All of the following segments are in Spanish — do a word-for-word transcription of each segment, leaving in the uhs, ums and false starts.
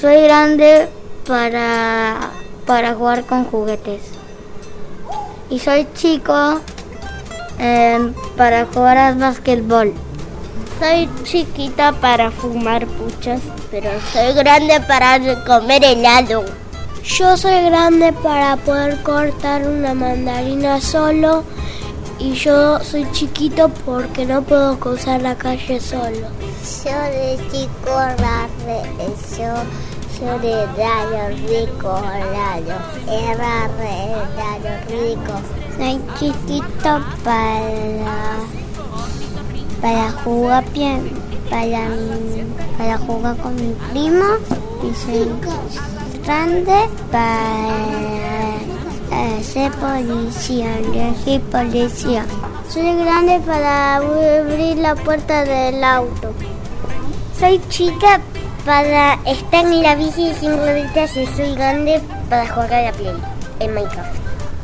Soy grande para, para jugar con juguetes. Y soy chico eh, para jugar al basquetbol. Soy chiquita para fumar puchas, pero soy grande para comer helado. Yo soy grande para poder cortar una mandarina solo y yo soy chiquito porque no puedo cruzar la calle solo. Yo de chico raro, yo, yo de raro rico, raro, era raro rico. Soy chiquito para, para jugar bien, para, para jugar con mi primo y soy grande para eh, ser policía, elegir policía. Soy grande para abrir la puerta del auto. Soy chica para estar en la bici sin rueditas y soy grande para jugar a la Play, en Minecraft.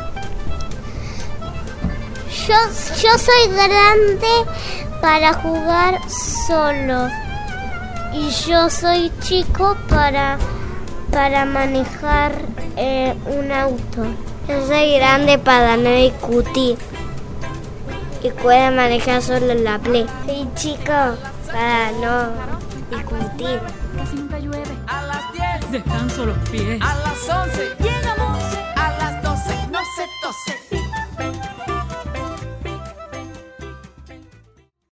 Yo, yo soy grande para jugar solo y yo soy chico para, para manejar eh, un auto. Yo soy grande para no discutir y puedo manejar solo la Play. Soy chico para no discutir. Casi nunca llueve. A las diez. Descanso los pies. A las once.